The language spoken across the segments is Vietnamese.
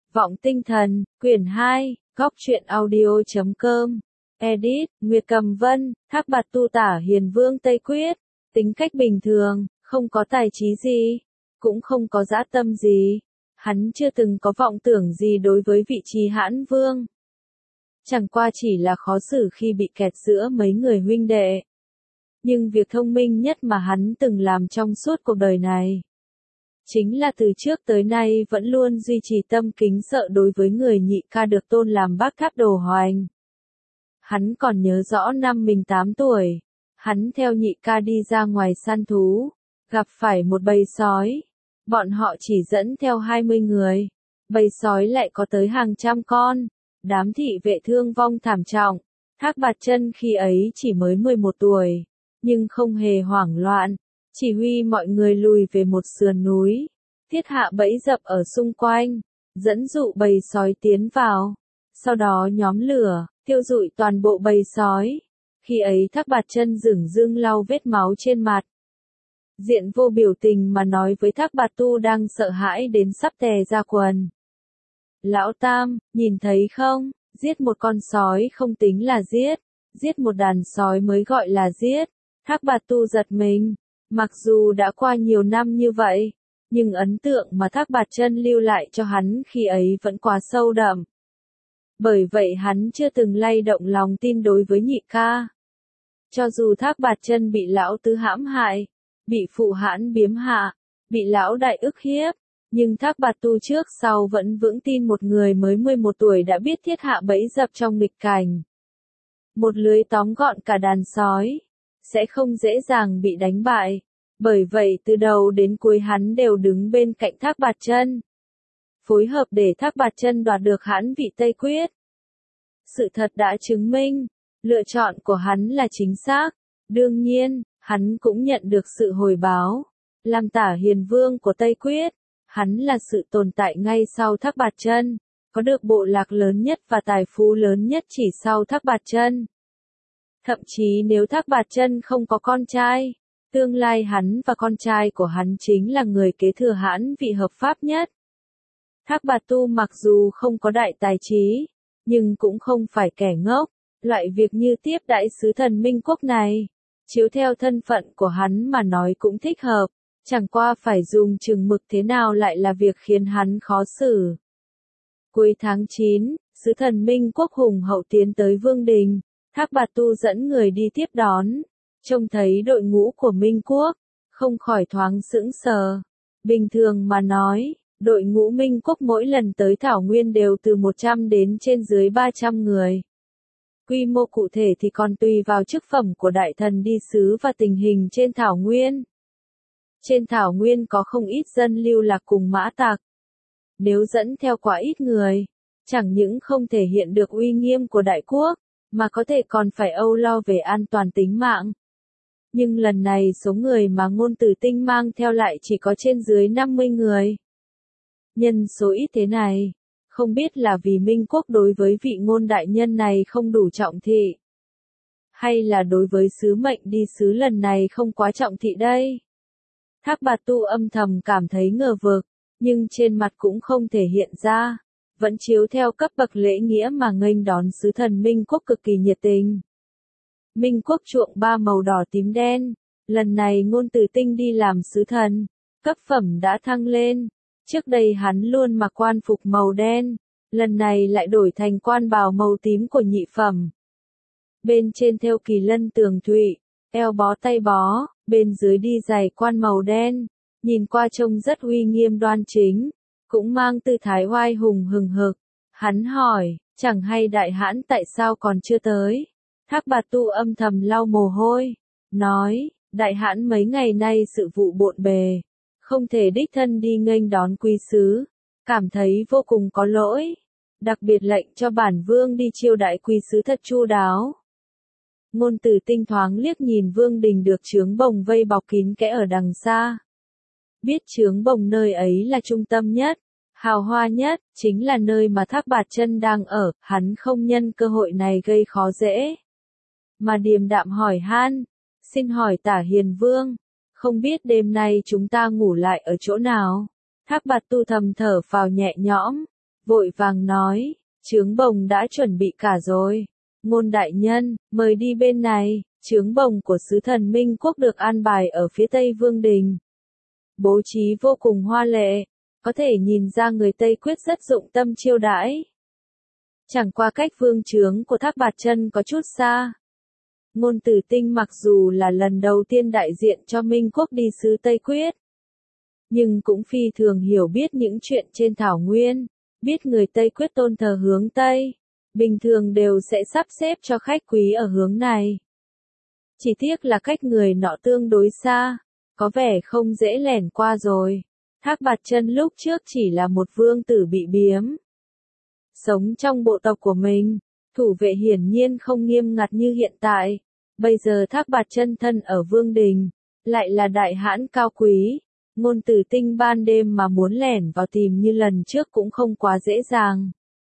Vọng Tinh Thần, quyển 2, góc truyện audio.com. Edit, Nguyệt Cầm Vân, Thác Bạt Tu tả Hiền Vương Tây Quyết. Tính cách bình thường, không có tài trí gì, cũng không có dã tâm gì. Hắn chưa từng có vọng tưởng gì đối với vị trí hãn vương. Chẳng qua chỉ là khó xử khi bị kẹt giữa mấy người huynh đệ. Nhưng việc thông minh nhất mà hắn từng làm trong suốt cuộc đời này, chính là từ trước tới nay vẫn luôn duy trì tâm kính sợ đối với người nhị ca được tôn làm Bác Tháp Đồ Hoành. Hắn còn nhớ rõ năm mình 8 tuổi, hắn theo nhị ca đi ra ngoài săn thú, gặp phải một bầy sói. Bọn họ chỉ dẫn theo 20 người, bầy sói lại có tới hàng trăm con, đám thị vệ thương vong thảm trọng. Thác Bạt Chân khi ấy chỉ mới 11 tuổi, nhưng không hề hoảng loạn, chỉ huy mọi người lùi về một sườn núi, thiết hạ bẫy dập ở xung quanh, dẫn dụ bầy sói tiến vào, sau đó nhóm lửa, thiêu rụi toàn bộ bầy sói. Khi ấy Thác Bạt Chân dửng dưng lau vết máu trên mặt, diện vô biểu tình mà nói với Thác Bạt Tu đang sợ hãi đến sắp tè ra quần. Lão Tam, nhìn thấy không, giết một con sói không tính là giết một đàn sói mới gọi là giết. Thác Bạt Tu giật mình, mặc dù đã qua nhiều năm như vậy, nhưng ấn tượng mà Thác Bạt Chân lưu lại cho hắn khi ấy vẫn quá sâu đậm. Bởi vậy hắn chưa từng lay động lòng tin đối với nhị ca. Cho dù Thác Bạt Chân bị lão tứ hãm hại, bị phụ hãn biếm hạ, bị lão đại ức hiếp, nhưng Thác Bạt Tu trước sau vẫn vững tin một người mới 11 tuổi đã biết thiết hạ bẫy dập trong nghịch cảnh. Một lưới tóm gọn cả đàn sói, sẽ không dễ dàng bị đánh bại. Bởi vậy từ đầu đến cuối hắn đều đứng bên cạnh Thác Bạt Chân, phối hợp để Thác Bạt Chân đoạt được hãn vị Tây Quyết. Sự thật đã chứng minh, lựa chọn của hắn là chính xác. Đương nhiên, hắn cũng nhận được sự hồi báo. Làm tả hiền vương của Tây Quyết, hắn là sự tồn tại ngay sau Thác Bạt Chân, có được bộ lạc lớn nhất và tài phú lớn nhất chỉ sau Thác Bạt Chân. Thậm chí nếu Thác Bạt Chân không có con trai, tương lai hắn và con trai của hắn chính là người kế thừa hãn vị hợp pháp nhất. Thác Bạt Tu mặc dù không có đại tài trí, nhưng cũng không phải kẻ ngốc. Loại việc như tiếp đãi sứ thần Minh Quốc này, chiếu theo thân phận của hắn mà nói cũng thích hợp, chẳng qua phải dùng chừng mực thế nào lại là việc khiến hắn khó xử. Cuối tháng 9, sứ thần Minh Quốc hùng hậu tiến tới Vương Đình, Thác Bạt Tu dẫn người đi tiếp đón, trông thấy đội ngũ của Minh Quốc, không khỏi thoáng sững sờ. Bình thường mà nói, đội ngũ Minh Quốc mỗi lần tới Thảo Nguyên đều từ 100 đến trên dưới 300 người. Quy mô cụ thể thì còn tùy vào chức phẩm của đại thần đi sứ và tình hình trên Thảo Nguyên. Trên Thảo Nguyên có không ít dân lưu lạc cùng mã tặc. Nếu dẫn theo quá ít người, chẳng những không thể hiện được uy nghiêm của đại quốc, mà có thể còn phải âu lo về an toàn tính mạng. Nhưng lần này số người mà Ngôn Tử Tinh mang theo lại chỉ có trên dưới 50 người. Nhân số ít thế này, không biết là vì Minh Quốc đối với vị Ngôn đại nhân này không đủ trọng thị, hay là đối với sứ mệnh đi sứ lần này không quá trọng thị đây. Thác Bạt Tu âm thầm cảm thấy ngờ vực, nhưng trên mặt cũng không thể hiện ra, vẫn chiếu theo cấp bậc lễ nghĩa mà nghênh đón sứ thần Minh Quốc cực kỳ nhiệt tình. Minh Quốc chuộng 3 màu đỏ tím đen, lần này Ngôn Tử Tinh đi làm sứ thần, cấp phẩm đã thăng lên. Trước đây hắn luôn mặc quan phục màu đen, lần này lại đổi thành quan bào màu tím của nhị phẩm. Bên trên thêu kỳ lân tường thụy, eo bó tay bó, bên dưới đi giày quan màu đen, nhìn qua trông rất uy nghiêm đoan chính, cũng mang tư thái oai hùng hừng hực. Hắn hỏi, chẳng hay đại hãn tại sao còn chưa tới? Thác Bạt Tu âm thầm lau mồ hôi, nói, đại hãn mấy ngày nay sự vụ bộn bề, không thể đích thân đi nghênh đón quý sứ, cảm thấy vô cùng có lỗi, đặc biệt lệnh cho bản vương đi chiêu đãi quý sứ thật chu đáo. Ngôn Tử Tinh thoáng liếc nhìn Vương Đình được trướng bồng vây bọc kín kẽ ở đằng xa. Biết trướng bồng nơi ấy là trung tâm nhất, hào hoa nhất, chính là nơi mà Thác Bạt Chân đang ở, hắn không nhân cơ hội này gây khó dễ. Mà điềm đạm hỏi han, xin hỏi tả hiền vương, không biết đêm nay chúng ta ngủ lại ở chỗ nào? Thác Bạt Tu thầm thở phào nhẹ nhõm, vội vàng nói, chướng bồng đã chuẩn bị cả rồi. Ngôn đại nhân, mời đi bên này, chướng bồng của sứ thần Minh Quốc được an bài ở phía tây vương đình. Bố trí vô cùng hoa lệ, có thể nhìn ra người Tây Quyết rất dụng tâm chiêu đãi. Chẳng qua cách vương trướng của Thác Bạt Chân có chút xa. Ngôn Tử Tinh mặc dù là lần đầu tiên đại diện cho Minh Quốc đi xứ Tây Quyết, nhưng cũng phi thường hiểu biết những chuyện trên thảo nguyên, biết người Tây Quyết tôn thờ hướng Tây, bình thường đều sẽ sắp xếp cho khách quý ở hướng này. Chỉ tiếc là cách người nọ tương đối xa, có vẻ không dễ lẻn qua rồi. Thác Bạt Chân lúc trước chỉ là một vương tử bị biếm, sống trong bộ tộc của mình, thủ vệ hiển nhiên không nghiêm ngặt như hiện tại. Bây giờ Thác Bạt Chân thân ở vương đình, lại là đại hãn cao quý, Ngôn Tử Tinh ban đêm mà muốn lẻn vào tìm như lần trước cũng không quá dễ dàng.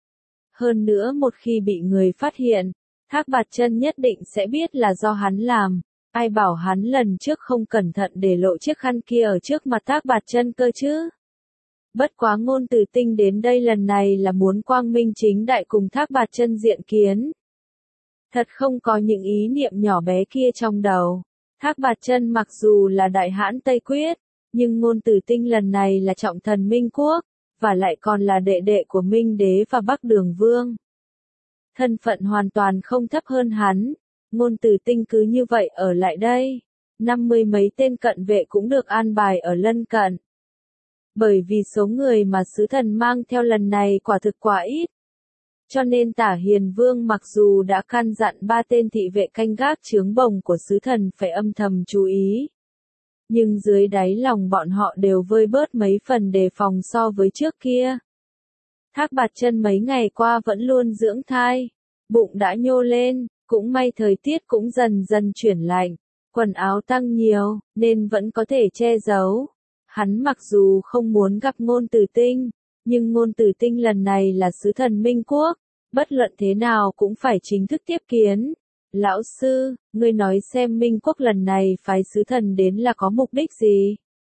Hơn nữa một khi bị người phát hiện, Thác Bạt Chân nhất định sẽ biết là do hắn làm. Ai bảo hắn lần trước không cẩn thận để lộ chiếc khăn kia ở trước mặt Thác Bạt Chân cơ chứ? Bất quá Ngôn Tử Tinh đến đây lần này là muốn quang minh chính đại cùng Thác Bạt Chân diện kiến. Thật không có những ý niệm nhỏ bé kia trong đầu. Thác Bạt Chân mặc dù là đại hãn Tây Quyết, nhưng Ngôn Tử Tinh lần này là trọng thần Minh Quốc, và lại còn là đệ đệ của Minh Đế và Bắc Đường Vương. Thân phận hoàn toàn không thấp hơn hắn. Ngôn Tử Tinh cứ như vậy ở lại đây. 50 mấy tên cận vệ cũng được an bài ở lân cận. Bởi vì số người mà sứ thần mang theo lần này quả thực quá ít. Cho nên Tả Hiền Vương mặc dù đã căn dặn 3 tên thị vệ canh gác chướng bồng của sứ thần phải âm thầm chú ý, nhưng dưới đáy lòng bọn họ đều vơi bớt mấy phần đề phòng so với trước kia. Thác Bạt Chân mấy ngày qua vẫn luôn dưỡng thai, bụng đã nhô lên, cũng may thời tiết cũng dần dần chuyển lạnh, quần áo tăng nhiều, nên vẫn có thể che giấu. Hắn mặc dù không muốn gặp Ngôn Tử Tinh, nhưng Ngôn Tử Tinh lần này là sứ thần Minh Quốc, bất luận thế nào cũng phải chính thức tiếp kiến. Lão sư, ngươi nói xem Minh Quốc lần này phái sứ thần đến là có mục đích gì?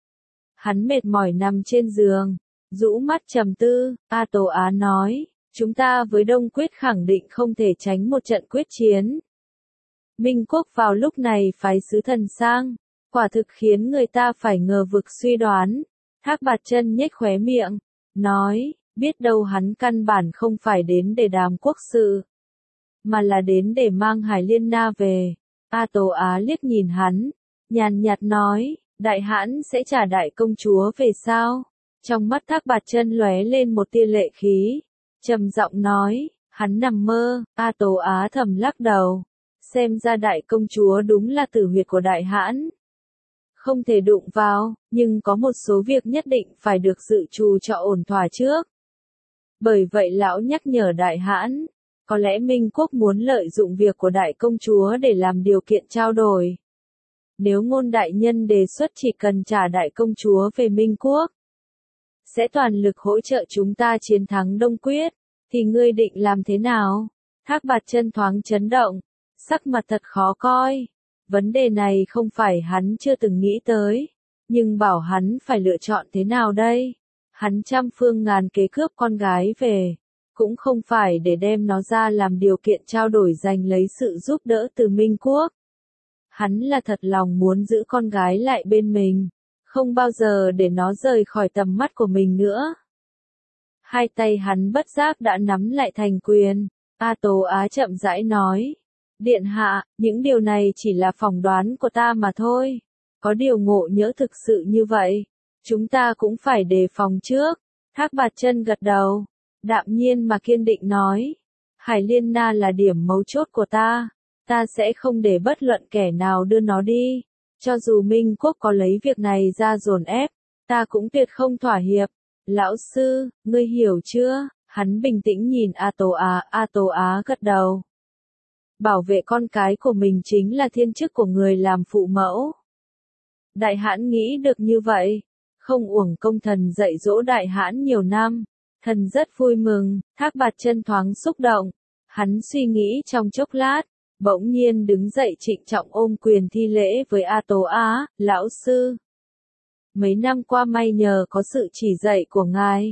Hắn mệt mỏi nằm trên giường, rũ mắt trầm tư. A Tố Á nói, chúng ta với Đông Quyết khẳng định không thể tránh một trận quyết chiến. Minh Quốc vào lúc này phái sứ thần sang, quả thực khiến người ta phải ngờ vực suy đoán. Thác Bạt Chân nhếch khóe miệng, nói, biết đâu hắn căn bản không phải đến để đàm quốc sự, mà là đến để mang Hải Liên Na về. A Tố Á liếc nhìn hắn, nhàn nhạt nói, đại hãn sẽ trả đại công chúa về sao? Trong mắt Thác Bạt Chân lóe lên một tia lệ khí, trầm giọng nói, hắn nằm mơ. A Tố Á thầm lắc đầu, xem ra đại công chúa đúng là tử huyệt của đại hãn, không thể đụng vào, nhưng có một số việc nhất định phải được dự trù cho ổn thỏa trước. Bởi vậy lão nhắc nhở đại hãn, có lẽ Minh Quốc muốn lợi dụng việc của đại công chúa để làm điều kiện trao đổi. Nếu Ngôn đại nhân đề xuất chỉ cần trả đại công chúa về Minh Quốc, sẽ toàn lực hỗ trợ chúng ta chiến thắng Đông Quyết, thì ngươi định làm thế nào? Thác Bạt Chân thoáng chấn động, sắc mặt thật khó coi. Vấn đề này không phải hắn chưa từng nghĩ tới, nhưng bảo hắn phải lựa chọn thế nào đây? Hắn trăm phương ngàn kế cướp con gái về, cũng không phải để đem nó ra làm điều kiện trao đổi giành lấy sự giúp đỡ từ Minh Quốc. Hắn là thật lòng muốn giữ con gái lại bên mình, không bao giờ để nó rời khỏi tầm mắt của mình nữa. Hai tay hắn bất giác đã nắm lại thành quyền. A Tố Á chậm rãi nói, điện hạ, những điều này chỉ là phỏng đoán của ta mà thôi. Có điều Ngộ Nhỡ thực sự như vậy, chúng ta cũng phải đề phòng trước. Thác Bạt Chân gật đầu, đạm nhiên mà kiên định nói, Hải Liên Na là điểm mấu chốt của ta sẽ không để bất luận kẻ nào đưa nó đi. Cho dù Minh Quốc có lấy việc này ra dồn ép, ta cũng tuyệt không thỏa hiệp. Lão sư, ngươi hiểu chưa? Hắn bình tĩnh nhìn A Tố Á gật đầu. Bảo vệ con cái của mình chính là thiên chức của người làm phụ mẫu. Đại hãn nghĩ được như vậy, không uổng công thần dạy dỗ đại hãn nhiều năm, thần rất vui mừng. Thác Bạt Chân thoáng xúc động, hắn suy nghĩ trong chốc lát, bỗng nhiên đứng dậy trịnh trọng ôm quyền thi lễ với A Tố Á, lão sư. Mấy năm qua may nhờ có sự chỉ dạy của ngài,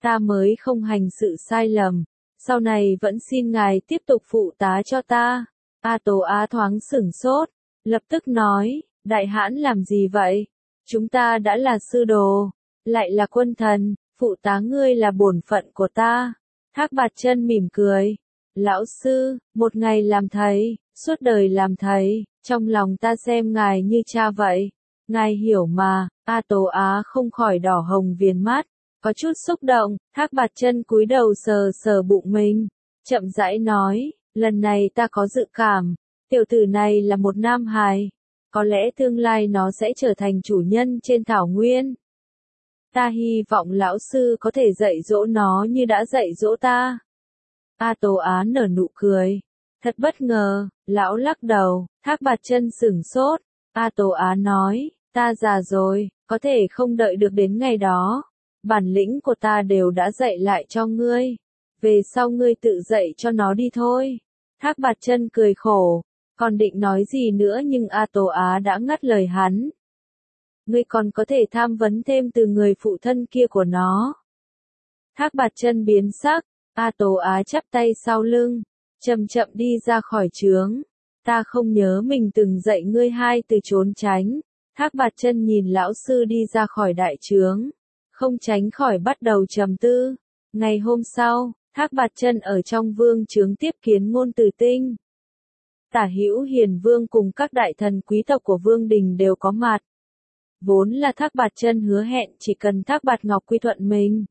Ta mới không hành sự sai lầm, sau này vẫn xin ngài tiếp tục phụ tá cho ta. A Tố Á thoáng sửng sốt, lập tức nói, đại hãn làm gì vậy? Chúng ta đã là sư đồ, lại là quân thần, phụ tá ngươi là bổn phận của ta. Thác Bạt Chân mỉm cười, lão sư, một ngày làm thầy, suốt đời làm thầy, trong lòng ta xem ngài như cha vậy. Ngài hiểu mà. A Tố Á không khỏi đỏ hồng viền mắt, có chút xúc động. Thác Bạt Chân cúi đầu sờ sờ bụng mình, chậm rãi nói, lần này ta có dự cảm, tiểu tử này là một nam hài, có lẽ tương lai nó sẽ trở thành chủ nhân trên thảo nguyên. Ta hy vọng lão sư có thể dạy dỗ nó như đã dạy dỗ ta. A Tố Á nở nụ cười, thật bất ngờ. Lão lắc đầu. Thác Bạt Chân sửng sốt. A Tố Á nói, ta già rồi, có thể không đợi được đến ngày đó. Bản lĩnh của ta đều đã dạy lại cho ngươi, về sau ngươi tự dạy cho nó đi thôi. Thác Bạt Chân cười khổ, còn định nói gì nữa nhưng A Tố Á đã ngắt lời hắn. Ngươi còn có thể tham vấn thêm từ người phụ thân kia của nó. Thác Bạt Chân biến sắc. A Tố Á chắp tay sau lưng, chậm chậm đi ra khỏi trướng. Ta không nhớ mình từng dạy ngươi hai từ trốn tránh. Thác Bạt Chân nhìn lão sư đi ra khỏi đại trướng, không tránh khỏi bắt đầu trầm tư. Ngày hôm sau, Thác Bạt Chân ở trong vương trướng tiếp kiến Ngôn Từ Tinh. Tả Hữu Hiền Vương cùng các đại thần quý tộc của vương đình đều có mặt. Vốn là Thác Bạt Chân hứa hẹn chỉ cần Thác Bạt Ngọc quy thuận mình,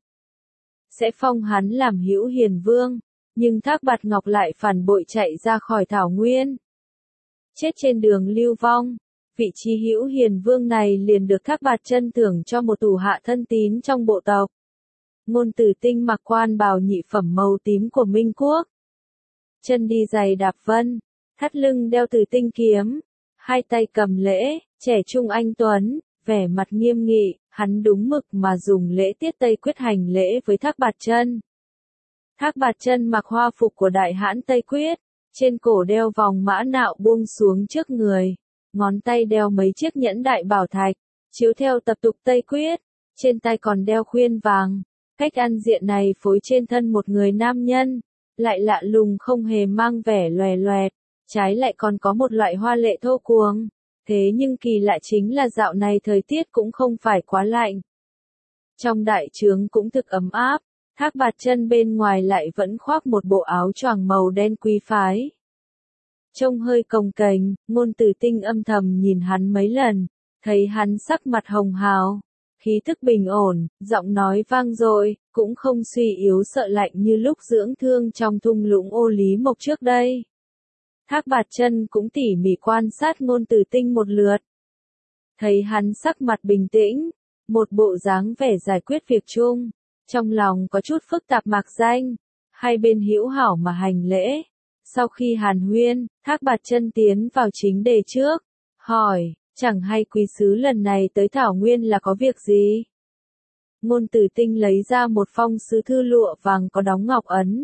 sẽ phong hắn làm Hữu Hiền Vương, nhưng Thác Bạt Ngọc lại phản bội chạy ra khỏi thảo nguyên. Chết trên đường lưu vong, vị trí Hữu Hiền Vương này liền được Thác Bạt Chân thưởng cho một thủ hạ thân tín trong bộ tộc. Ngôn Từ Tinh mặc quan bào nhị phẩm màu tím của Minh Quốc, chân đi giày đạp vân, thắt lưng đeo Từ Tinh kiếm, hai tay cầm lễ, trẻ trung anh tuấn, vẻ mặt nghiêm nghị, hắn đúng mực mà dùng lễ tiết Tây Quyết hành lễ với Thác Bạt Chân. Thác Bạt Chân mặc hoa phục của đại hãn Tây Quyết, trên cổ đeo vòng mã nạo buông xuống trước người, ngón tay đeo mấy chiếc nhẫn đại bảo thạch, chiếu theo tập tục Tây Quyết, trên tay còn đeo khuyên vàng. Cách ăn diện này phối trên thân một người nam nhân, lại lạ lùng không hề mang vẻ loè loẹt, trái lại còn có một loại hoa lệ thô cuồng. Thế nhưng kỳ lạ chính là dạo này thời tiết cũng không phải quá lạnh. Trong đại trướng cũng thực ấm áp, Thác Bạt Chân bên ngoài lại vẫn khoác một bộ áo choàng màu đen quý phái. Trông hơi cồng kềnh, Ngôn Từ Tinh âm thầm nhìn hắn mấy lần, thấy hắn sắc mặt hồng hào, khí thức bình ổn, giọng nói vang dội, cũng không suy yếu sợ lạnh như lúc dưỡng thương trong thung lũng Ô Lý Mộc trước đây. Thác Bạt Chân cũng tỉ mỉ quan sát Ngôn Từ Tinh một lượt. Thấy hắn sắc mặt bình tĩnh, một bộ dáng vẻ giải quyết việc chung, trong lòng có chút phức tạp mạc danh, hai bên hữu hảo mà hành lễ. Sau khi hàn huyên, Thác Bạt Chân tiến vào chính đề trước, hỏi, chẳng hay quý sứ lần này tới Thảo Nguyên là có việc gì? Ngôn Từ Tinh lấy ra một phong sứ thư lụa vàng có đóng ngọc ấn.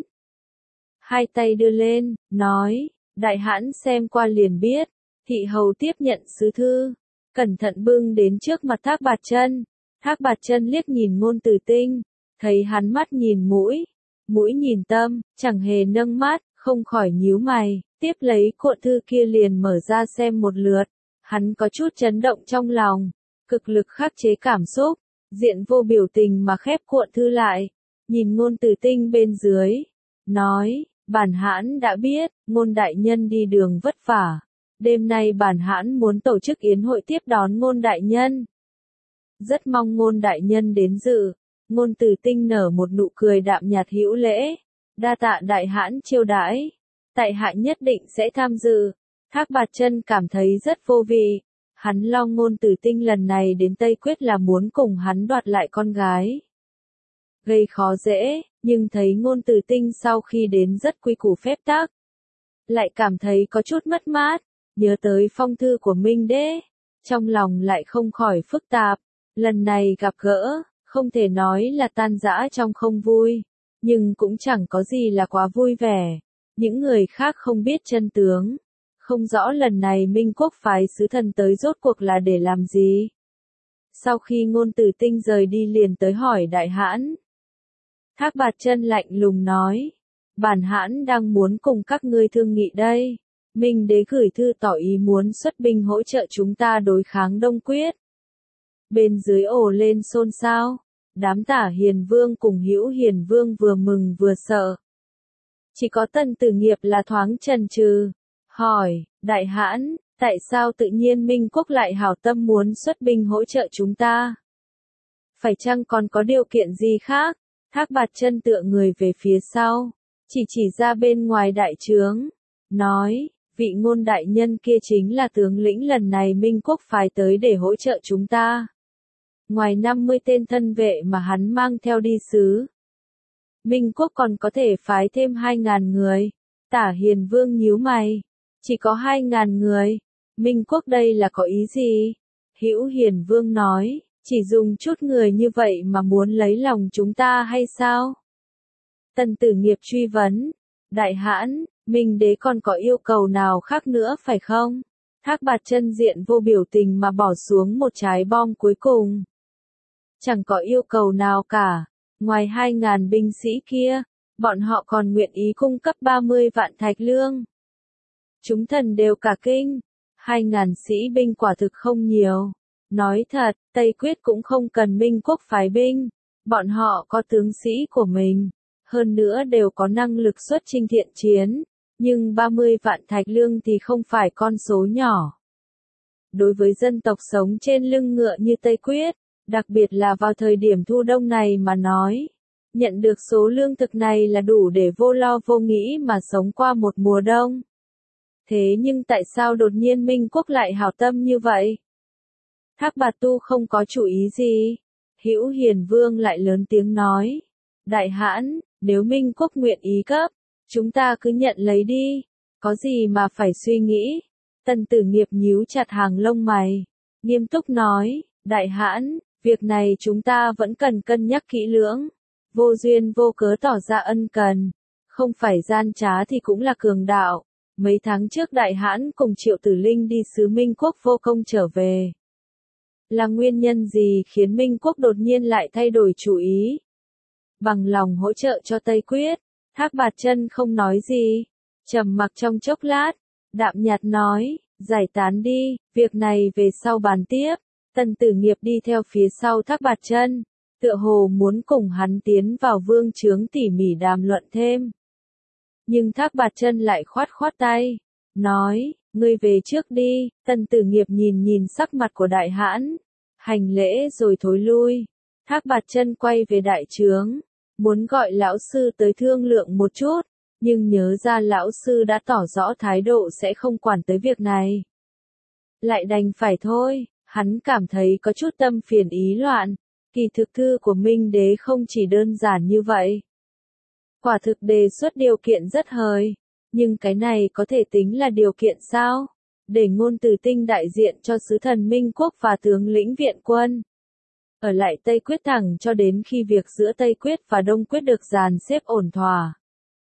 Hai tay đưa lên, nói, đại hãn xem qua liền biết. Thị hầu tiếp nhận sứ thư, cẩn thận bưng đến trước mặt Thác Bạt Chân. Thác Bạt Chân liếc nhìn Ngôn Từ Tinh, thấy hắn mắt nhìn mũi, mũi nhìn tâm, chẳng hề nâng mắt, không khỏi nhíu mày, tiếp lấy cuộn thư kia liền mở ra xem một lượt. Hắn có chút chấn động trong lòng, cực lực khắc chế cảm xúc, diện vô biểu tình mà khép cuộn thư lại, nhìn Ngôn Từ Tinh bên dưới, nói, bản hãn đã biết, Ngôn đại nhân đi đường vất vả, đêm nay bản hãn muốn tổ chức yến hội tiếp đón Ngôn đại nhân. Rất mong Ngôn đại nhân đến dự. Ngôn Từ Tinh nở một nụ cười đạm nhạt hữu lễ, đa tạ đại hãn chiêu đãi, tại hạ nhất định sẽ tham dự. Thác Bạt Chân cảm thấy rất vô vị, hắn lo Ngôn Từ Tinh lần này đến Tây Quyết là muốn cùng hắn đoạt lại con gái, gây khó dễ, nhưng thấy Ngôn Từ Tinh sau khi đến rất quy củ phép tắc, lại cảm thấy có chút mất mát, nhớ tới phong thư của Minh Đế, trong lòng lại không khỏi phức tạp. Lần này gặp gỡ, không thể nói là tan rã trong không vui, nhưng cũng chẳng có gì là quá vui vẻ. Những người khác không biết chân tướng, không rõ lần này Minh Quốc phái sứ thần tới rốt cuộc là để làm gì. Sau khi Ngôn Từ Tinh rời đi liền tới hỏi đại hãn, Thác Bạt Chân lạnh lùng nói. Bản hãn đang muốn cùng các ngươi thương nghị đây. Minh đế gửi thư tỏ ý muốn xuất binh hỗ trợ chúng ta đối kháng Đông Quyết. Bên dưới ồ lên xôn xao. Đám Tả Hiền Vương cùng Hữu Hiền Vương vừa mừng vừa sợ. Chỉ có Tần Tử Nghiệp là thoáng chần chừ, hỏi, đại hãn, tại sao tự nhiên Minh Quốc lại hảo tâm muốn xuất binh hỗ trợ chúng ta? Phải chăng còn có điều kiện gì khác? Thác Bạt Chân tựa người về phía sau, chỉ ra bên ngoài đại trướng, nói, vị Ngôn đại nhân kia chính là tướng lĩnh lần này Minh Quốc phái tới để hỗ trợ chúng ta. Ngoài 50 tên thân vệ mà hắn mang theo đi sứ, Minh Quốc còn có thể phái thêm 2.000 người. Tả Hiền Vương nhíu mày. Chỉ có 2.000 người. Minh Quốc đây là có ý gì? Hữu Hiền Vương nói, chỉ dùng chút người như vậy mà muốn lấy lòng chúng ta hay sao? Tần Tử Nghiệp truy vấn. Đại hãn, Minh đế còn có yêu cầu nào khác nữa phải không? Thác Bạt Chân diện vô biểu tình mà bỏ xuống một trái bom cuối cùng. Chẳng có yêu cầu nào cả. Ngoài 2.000 binh sĩ kia, bọn họ còn nguyện ý cung cấp 30 vạn thạch lương. Chúng thần đều cả kinh. 2.000 sĩ binh quả thực không nhiều. Nói thật, Tây Quyết cũng không cần Minh Quốc phái binh. Bọn họ có tướng sĩ của mình. Hơn nữa đều có năng lực xuất chinh thiện chiến. Nhưng 30 vạn thạch lương thì không phải con số nhỏ. Đối với dân tộc sống trên lưng ngựa như Tây Quyết, đặc biệt là vào thời điểm thu đông này mà nói, nhận được số lương thực này là đủ để vô lo vô nghĩ mà sống qua một mùa đông. Thế nhưng tại sao đột nhiên Minh Quốc lại hảo tâm như vậy? Thác Bạt Tu không có chủ ý gì. Hữu Hiền Vương lại lớn tiếng nói. Đại hãn, nếu Minh Quốc nguyện ý cấp, chúng ta cứ nhận lấy đi. Có gì mà phải suy nghĩ? Tần Tử Nghiệp nhíu chặt hàng lông mày. Nghiêm túc nói, đại hãn, việc này chúng ta vẫn cần cân nhắc kỹ lưỡng. Vô duyên vô cớ tỏ ra ân cần. Không phải gian trá thì cũng là cường đạo. Mấy tháng trước đại hãn cùng Triệu Tử Linh đi sứ Minh Quốc vô công trở về. Là nguyên nhân gì khiến Minh Quốc đột nhiên lại thay đổi chủ ý? Bằng lòng hỗ trợ cho Tây Quyết, Thác Bạt Chân không nói gì. Trầm mặc trong chốc lát, đạm nhạt nói, giải tán đi, việc này về sau bàn tiếp. Tần Tử Nghiệp đi theo phía sau Thác Bạt Chân, tựa hồ muốn cùng hắn tiến vào vương trướng tỉ mỉ đàm luận thêm. Nhưng Thác Bạt Chân lại khoát tay, nói, ngươi về trước đi. Tần Tử Nghiệp nhìn sắc mặt của đại hãn, hành lễ rồi thối lui. Thác Bạt Chân quay về đại trướng, muốn gọi lão sư tới thương lượng một chút, nhưng nhớ ra lão sư đã tỏ rõ thái độ sẽ không quản tới việc này. Lại đành phải thôi, hắn cảm thấy có chút tâm phiền ý loạn, kỳ thực thư của Minh đế không chỉ đơn giản như vậy. Quả thực đề xuất điều kiện rất hời, nhưng cái này có thể tính là điều kiện sao? Để Ngôn Tử Tinh đại diện cho sứ thần Minh Quốc và tướng lĩnh viện quân. Ở lại Tây Quyết thẳng cho đến khi việc giữa Tây Quyết và Đông Quyết được dàn xếp ổn thỏa.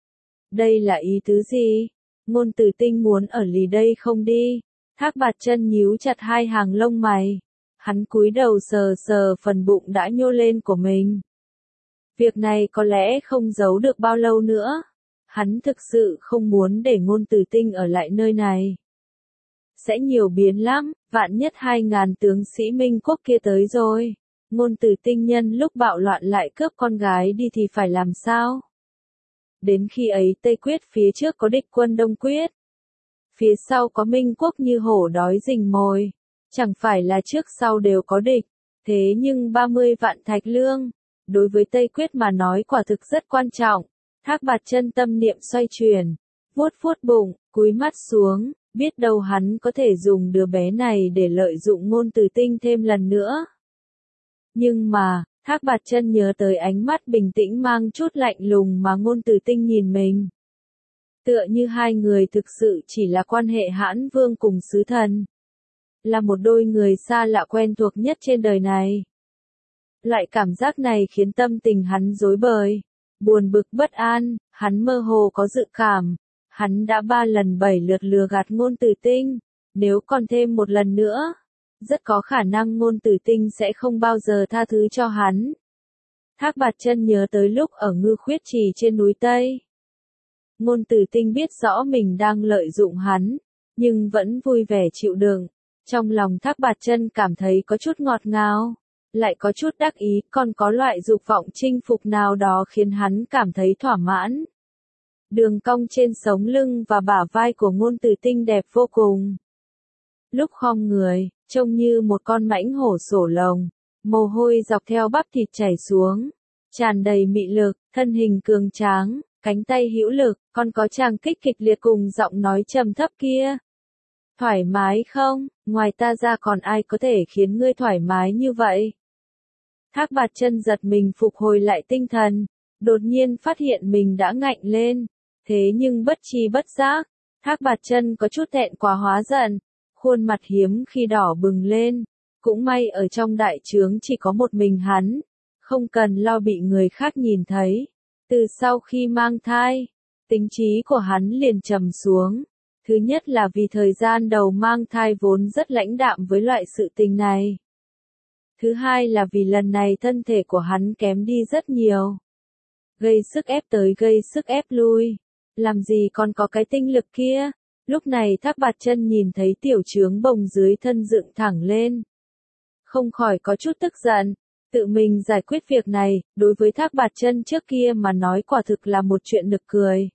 Đây là ý tứ gì? Ngôn Tử Tinh muốn ở lì đây không đi? Thác Bạt Chân nhíu chặt hai hàng lông mày. Hắn cúi đầu sờ phần bụng đã nhô lên của mình. Việc này có lẽ không giấu được bao lâu nữa. Hắn thực sự không muốn để Ngôn Tử Tinh ở lại nơi này. Sẽ nhiều biến lắm, vạn nhất 2.000 tướng sĩ Minh Quốc kia tới rồi. Ngôn Tử Tinh nhân lúc bạo loạn lại cướp con gái đi thì phải làm sao? Đến khi ấy Tây Quyết phía trước có địch quân Đông Quyết. Phía sau có Minh Quốc như hổ đói rình mồi. Chẳng phải là trước sau đều có địch. Thế nhưng 30 vạn thạch lương, đối với Tây Quyết mà nói quả thực rất quan trọng. Thác Bạt Chân tâm niệm xoay chuyển, vuốt bụng, cúi mắt xuống, biết đâu hắn có thể dùng đứa bé này để lợi dụng Ngôn Tử Tinh thêm lần nữa. Nhưng mà, Thác Bạt Chân nhớ tới ánh mắt bình tĩnh mang chút lạnh lùng mà Ngôn Tử Tinh nhìn mình. Tựa như hai người thực sự chỉ là quan hệ hãn vương cùng sứ thần. Là một đôi người xa lạ quen thuộc nhất trên đời này. Loại cảm giác này khiến tâm tình hắn rối bời, buồn bực bất an, hắn mơ hồ có dự cảm. Hắn đã 3 lần 7 lượt lừa gạt Ngôn Tử Tinh, nếu còn thêm một lần nữa, rất có khả năng Ngôn Tử Tinh sẽ không bao giờ tha thứ cho hắn. Thác Bạt Chân nhớ tới lúc ở Ngư Khuyết Trì trên núi Tây. Ngôn Tử Tinh biết rõ mình đang lợi dụng hắn, nhưng vẫn vui vẻ chịu đựng. Trong lòng Thác Bạt Chân cảm thấy có chút ngọt ngào, lại có chút đắc ý, còn có loại dục vọng chinh phục nào đó khiến hắn cảm thấy thỏa mãn. Đường cong trên sống lưng và bả vai của Ngôn Tử Tinh đẹp vô cùng. Lúc khom người, trông như một con mãnh hổ sổ lồng, mồ hôi dọc theo bắp thịt chảy xuống, tràn đầy mị lực, thân hình cường tráng, cánh tay hữu lực, còn có tràng kích kịch liệt cùng giọng nói trầm thấp kia. Thoải mái không, ngoài ta ra còn ai có thể khiến ngươi thoải mái như vậy? Thác Bạt Chân giật mình phục hồi lại tinh thần, đột nhiên phát hiện mình đã ngạnh lên, thế nhưng bất tri bất giác, Thác Bạt Chân có chút thẹn quá hóa giận, khuôn mặt hiếm khi đỏ bừng lên, cũng may ở trong đại trướng chỉ có một mình hắn, không cần lo bị người khác nhìn thấy. Từ sau khi mang thai, tính trí của hắn liền trầm xuống. Thứ nhất là vì thời gian đầu mang thai vốn rất lãnh đạm với loại sự tình này. Thứ hai là vì lần này thân thể của hắn kém đi rất nhiều. Gây sức ép tới gây sức ép lui. Làm gì còn có cái tinh lực kia. Lúc này Thác Bạt Chân nhìn thấy tiểu trướng bồng dưới thân dựng thẳng lên. Không khỏi có chút tức giận. Tự mình giải quyết việc này, đối với Thác Bạt Chân trước kia mà nói quả thực là một chuyện nực cười.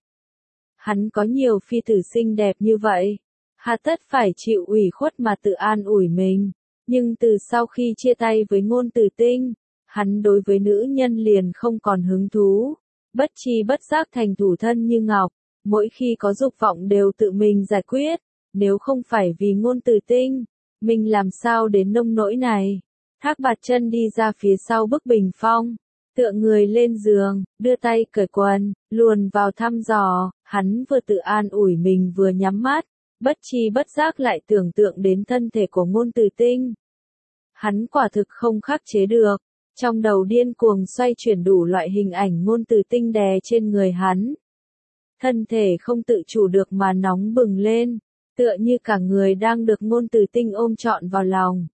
Hắn có nhiều phi tử xinh đẹp như vậy, hà tất phải chịu ủy khuất mà tự an ủi mình. Nhưng từ sau khi chia tay với Ngôn Tử Tinh, hắn đối với nữ nhân liền không còn hứng thú, bất tri bất giác thành thủ thân như ngọc, mỗi khi có dục vọng đều tự mình giải quyết, nếu không phải vì Ngôn Tử Tinh, mình làm sao đến nông nỗi này. Thác Bạt Chân đi ra phía sau bức bình phong, tựa người lên giường, đưa tay cởi quần, luồn vào thăm dò, hắn vừa tự an ủi mình vừa nhắm mắt, bất tri bất giác lại tưởng tượng đến thân thể của Ngôn Tử Tinh. Hắn quả thực không khắc chế được, trong đầu điên cuồng xoay chuyển đủ loại hình ảnh Ngôn Tử Tinh đè trên người hắn. Thân thể không tự chủ được mà nóng bừng lên, tựa như cả người đang được Ngôn Tử Tinh ôm trọn vào lòng.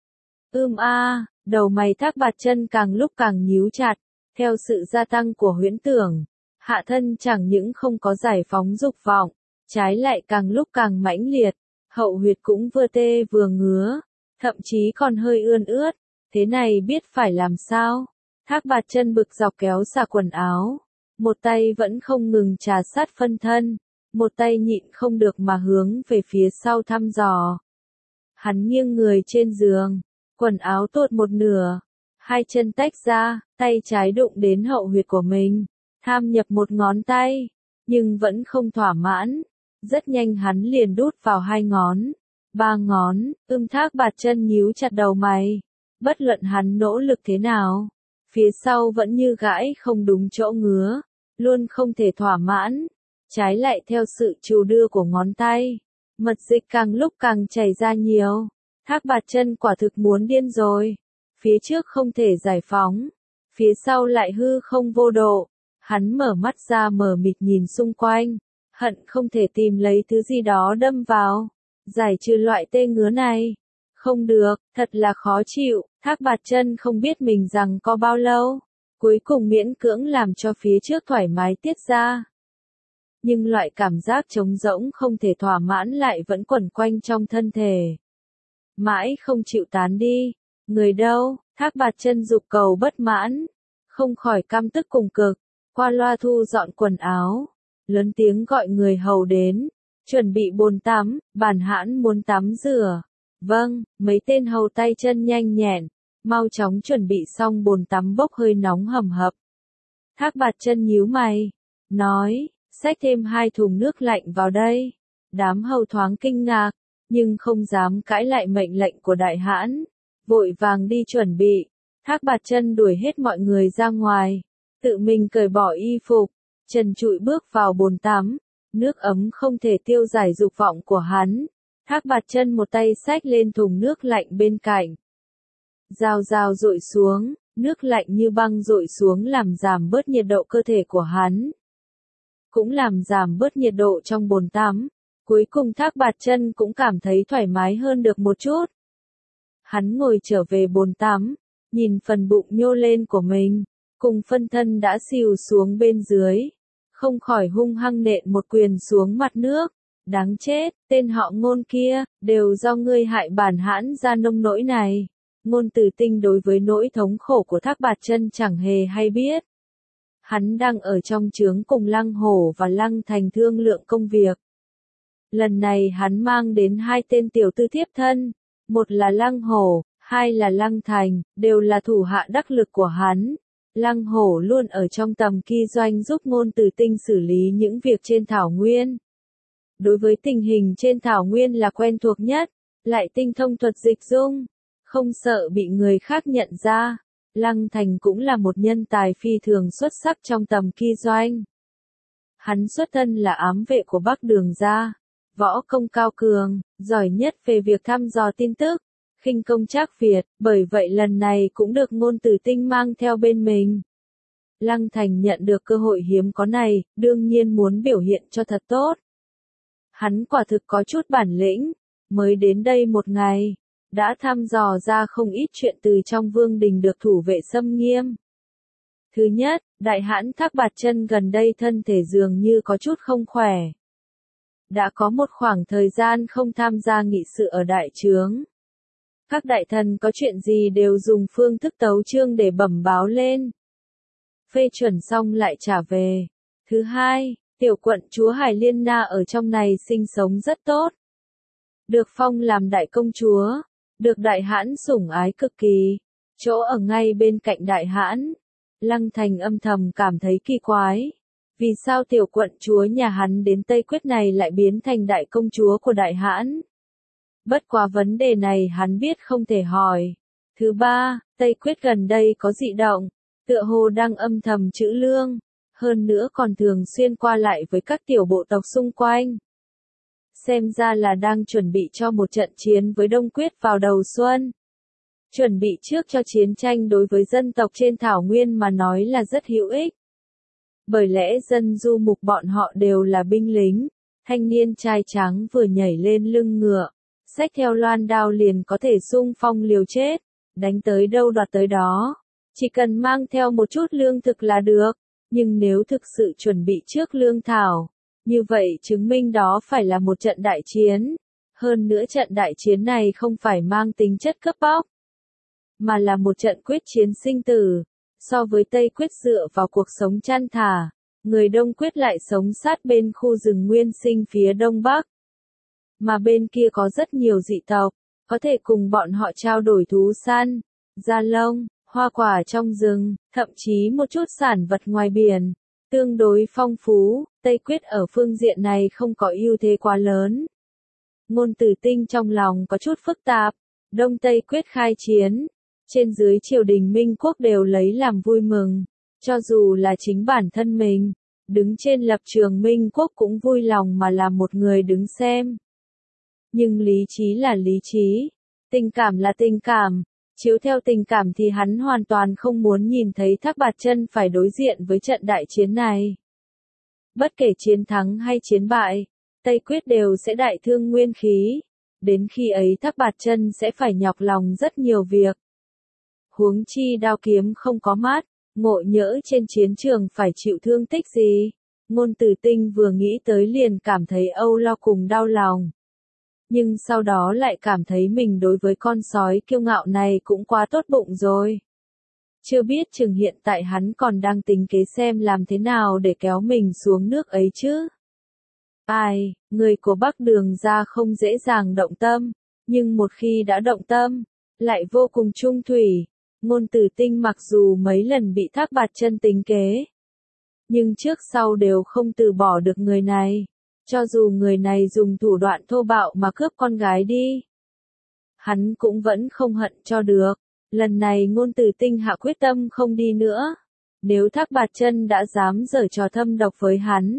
Đầu mày Thác Bạt Chân càng lúc càng nhíu chặt, theo sự gia tăng của huyễn tưởng, hạ thân chẳng những không có giải phóng dục vọng, trái lại càng lúc càng mãnh liệt, hậu huyệt cũng vừa tê vừa ngứa, thậm chí còn hơi ươn ướt, thế này biết phải làm sao? Thác Bạt Chân bực dọc kéo xả quần áo, một tay vẫn không ngừng trà sát phân thân, một tay nhịn không được mà hướng về phía sau thăm dò. Hắn nghiêng người trên giường, quần áo tuột một nửa, hai chân tách ra, tay trái đụng đến hậu huyệt của mình, tham nhập một ngón tay, nhưng vẫn không thỏa mãn. Rất nhanh hắn liền đút vào 2 ngón, 3 ngón, Thác Bạt Chân nhíu chặt đầu mày. Bất luận hắn nỗ lực thế nào, phía sau vẫn như gãi không đúng chỗ ngứa, luôn không thể thỏa mãn. Trái lại theo sự trù đưa của ngón tay, mật dịch càng lúc càng chảy ra nhiều. Thác Bạt Chân quả thực muốn điên rồi. Phía trước không thể giải phóng, phía sau lại hư không vô độ. Hắn mở mắt ra mờ mịt nhìn xung quanh, hận không thể tìm lấy thứ gì đó đâm vào, giải trừ loại tê ngứa này. Không được, thật là khó chịu. Thác Bạt Chân không biết mình rằng có bao lâu, cuối cùng miễn cưỡng làm cho phía trước thoải mái tiết ra. Nhưng loại cảm giác trống rỗng không thể thỏa mãn lại vẫn quẩn quanh trong thân thể. Mãi không chịu tán đi. Người đâu? Thác Bạt Chân dục cầu bất mãn, không khỏi căm tức cùng cực, qua loa thu dọn quần áo, lớn tiếng gọi người hầu đến, chuẩn bị bồn tắm, bản hãn muốn tắm rửa. Vâng, mấy tên hầu tay chân nhanh nhẹn, mau chóng chuẩn bị xong bồn tắm bốc hơi nóng hầm hập. Thác Bạt Chân nhíu mày, nói, xách thêm 2 thùng nước lạnh vào đây. Đám hầu thoáng kinh ngạc, nhưng không dám cãi lại mệnh lệnh của đại hãn, vội vàng đi chuẩn bị. Thác Bạt Chân đuổi hết mọi người ra ngoài, tự mình cởi bỏ y phục, trần trụi bước vào bồn tắm. Nước ấm không thể tiêu giải dục vọng của hắn. Thác Bạt Chân một tay xách lên thùng nước lạnh bên cạnh. Rào rào dội xuống, nước lạnh như băng dội xuống làm giảm bớt nhiệt độ cơ thể của hắn. Cũng làm giảm bớt nhiệt độ trong bồn tắm. Cuối cùng Thác Bạt Chân cũng cảm thấy thoải mái hơn được một chút. Hắn ngồi trở về bồn tắm, nhìn phần bụng nhô lên của mình, cùng phân thân đã xìu xuống bên dưới, không khỏi hung hăng nện một quyền xuống mặt nước. Đáng chết, tên họ Ngôn kia, đều do ngươi hại bản hãn ra nông nỗi này. Ngôn Tử Tinh đối với nỗi thống khổ của Thác Bạt Chân chẳng hề hay biết. Hắn đang ở trong trướng cùng Lăng Hổ và Lăng Thành thương lượng công việc. Lần này hắn mang đến 2 tên tiểu tư thiếp thân, một là Lăng Hổ, 2 là Lăng Thành, đều là thủ hạ đắc lực của hắn. Lăng Hổ luôn ở trong tầm kinh doanh giúp Ngôn Tử Tinh xử lý những việc trên thảo nguyên. Đối với tình hình trên thảo nguyên là quen thuộc nhất, lại tinh thông thuật dịch dung, không sợ bị người khác nhận ra. Lăng Thành cũng là một nhân tài phi thường xuất sắc trong tầm kinh doanh. Hắn xuất thân là ám vệ của Bắc Đường gia, võ công cao cường, giỏi nhất về việc thăm dò tin tức, khinh công trác Việt, bởi vậy lần này cũng được Ngôn Tử Tinh mang theo bên mình. Lăng Thành nhận được cơ hội hiếm có này, đương nhiên muốn biểu hiện cho thật tốt. Hắn quả thực có chút bản lĩnh, mới đến đây một ngày, đã thăm dò ra không ít chuyện từ trong vương đình được thủ vệ xâm nghiêm. Thứ nhất, đại hãn Thác Bạt Chân gần đây thân thể dường như có chút không khỏe. Đã có một khoảng thời gian không tham gia nghị sự ở đại trướng. Các đại thần có chuyện gì đều dùng phương thức tấu chương để bẩm báo lên. Phê chuẩn xong lại trả về. Thứ hai, tiểu quận chúa Hải Liên Na ở trong này sinh sống rất tốt. Được phong làm đại công chúa, được đại hãn sủng ái cực kỳ, chỗ ở ngay bên cạnh đại hãn. Lăng Thành âm thầm cảm thấy kỳ quái. Vì sao tiểu quận chúa nhà hắn đến Tây Quyết này lại biến thành đại công chúa của đại hãn? Bất quá vấn đề này hắn biết không thể hỏi. Thứ ba, Tây Quyết gần đây có dị động, tựa hồ đang âm thầm trữ lương, hơn nữa còn thường xuyên qua lại với các tiểu bộ tộc xung quanh. Xem ra là đang chuẩn bị cho một trận chiến với Đông Quyết vào đầu xuân. Chuẩn bị trước cho chiến tranh đối với dân tộc trên thảo nguyên mà nói là rất hữu ích. Bởi lẽ dân du mục bọn họ đều là binh lính, thanh niên trai trắng vừa nhảy lên lưng ngựa, xách theo loan đao liền có thể xung phong liều chết, đánh tới đâu đoạt tới đó. Chỉ cần mang theo một chút lương thực là được, nhưng nếu thực sự chuẩn bị trước lương thảo, như vậy chứng minh đó phải là một trận đại chiến. Hơn nữa trận đại chiến này không phải mang tính chất cướp bóc, mà là một trận quyết chiến sinh tử. So với Tây Quyết dựa vào cuộc sống chăn thả, người Đông Quyết lại sống sát bên khu rừng nguyên sinh phía Đông Bắc. Mà bên kia có rất nhiều dị tộc, có thể cùng bọn họ trao đổi thú săn, da lông, hoa quả trong rừng, thậm chí một chút sản vật ngoài biển, tương đối phong phú. Tây Quyết ở phương diện này không có ưu thế quá lớn. Ngôn Tử Tinh trong lòng có chút phức tạp, Đông Tây Quyết khai chiến, trên dưới triều đình Minh Quốc đều lấy làm vui mừng, cho dù là chính bản thân mình, đứng trên lập trường Minh Quốc cũng vui lòng mà làm một người đứng xem. Nhưng lý trí là lý trí, tình cảm là tình cảm, chiếu theo tình cảm thì hắn hoàn toàn không muốn nhìn thấy Thác Bạt Chân phải đối diện với trận đại chiến này. Bất kể chiến thắng hay chiến bại, Tây Quyết đều sẽ đại thương nguyên khí, đến khi ấy Thác Bạt Chân sẽ phải nhọc lòng rất nhiều việc. Huống chi đao kiếm không có mắt, ngộ nhỡ trên chiến trường phải chịu thương tích gì. Ngôn Tử Tinh vừa nghĩ tới liền cảm thấy âu lo cùng đau lòng. Nhưng sau đó lại cảm thấy mình đối với con sói kiêu ngạo này cũng quá tốt bụng rồi. Chưa biết chừng hiện tại hắn còn đang tính kế xem làm thế nào để kéo mình xuống nước ấy chứ. Ai, người của Bắc Đường gia không dễ dàng động tâm, nhưng một khi đã động tâm, lại vô cùng trung thủy. Ngôn Tử Tinh mặc dù mấy lần bị Thác Bạt Chân tính kế, nhưng trước sau đều không từ bỏ được người này. Cho dù người này dùng thủ đoạn thô bạo mà cướp con gái đi, hắn cũng vẫn không hận cho được. Lần này Ngôn Tử Tinh hạ quyết tâm không đi nữa. Nếu Thác Bạt Chân đã dám giở trò thâm độc với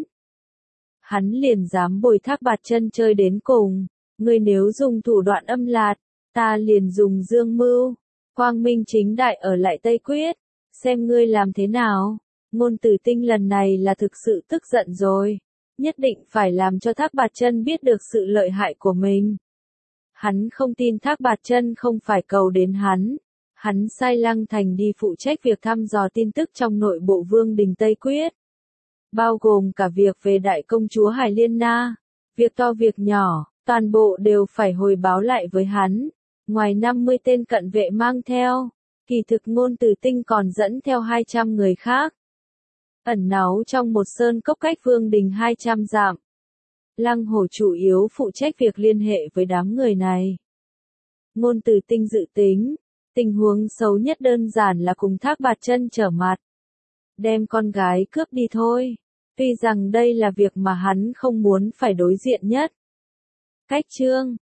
hắn liền dám bồi Thác Bạt Chân chơi đến cùng. Ngươi nếu dùng thủ đoạn âm lạt, ta liền dùng dương mưu, quang minh chính đại ở lại Tây Quyết, xem ngươi làm thế nào. Ngôn Tử Tinh lần này là thực sự tức giận rồi, nhất định phải làm cho Thác Bạt Chân biết được sự lợi hại của mình. Hắn không tin Thác Bạt Chân không phải cầu đến hắn, Hắn sai Lăng Thành đi phụ trách việc thăm dò tin tức trong nội bộ Vương đình Tây Quyết, bao gồm cả việc về đại công chúa Hải Liên Na. Việc to việc nhỏ, toàn bộ đều phải hồi báo lại với hắn. Ngoài 50 tên cận vệ mang theo, kỳ thực Ngôn Từ Tinh còn dẫn theo 200 người khác. Ẩn náu trong một sơn cốc cách Vương đình 200 dặm. Lăng Hổ chủ yếu phụ trách việc liên hệ với đám người này. Ngôn Từ Tinh dự tính, tình huống xấu nhất đơn giản là cùng Thác Bạt Chân trở mặt. Đem con gái cướp đi thôi. Tuy rằng đây là việc mà hắn không muốn phải đối diện nhất. Cách chương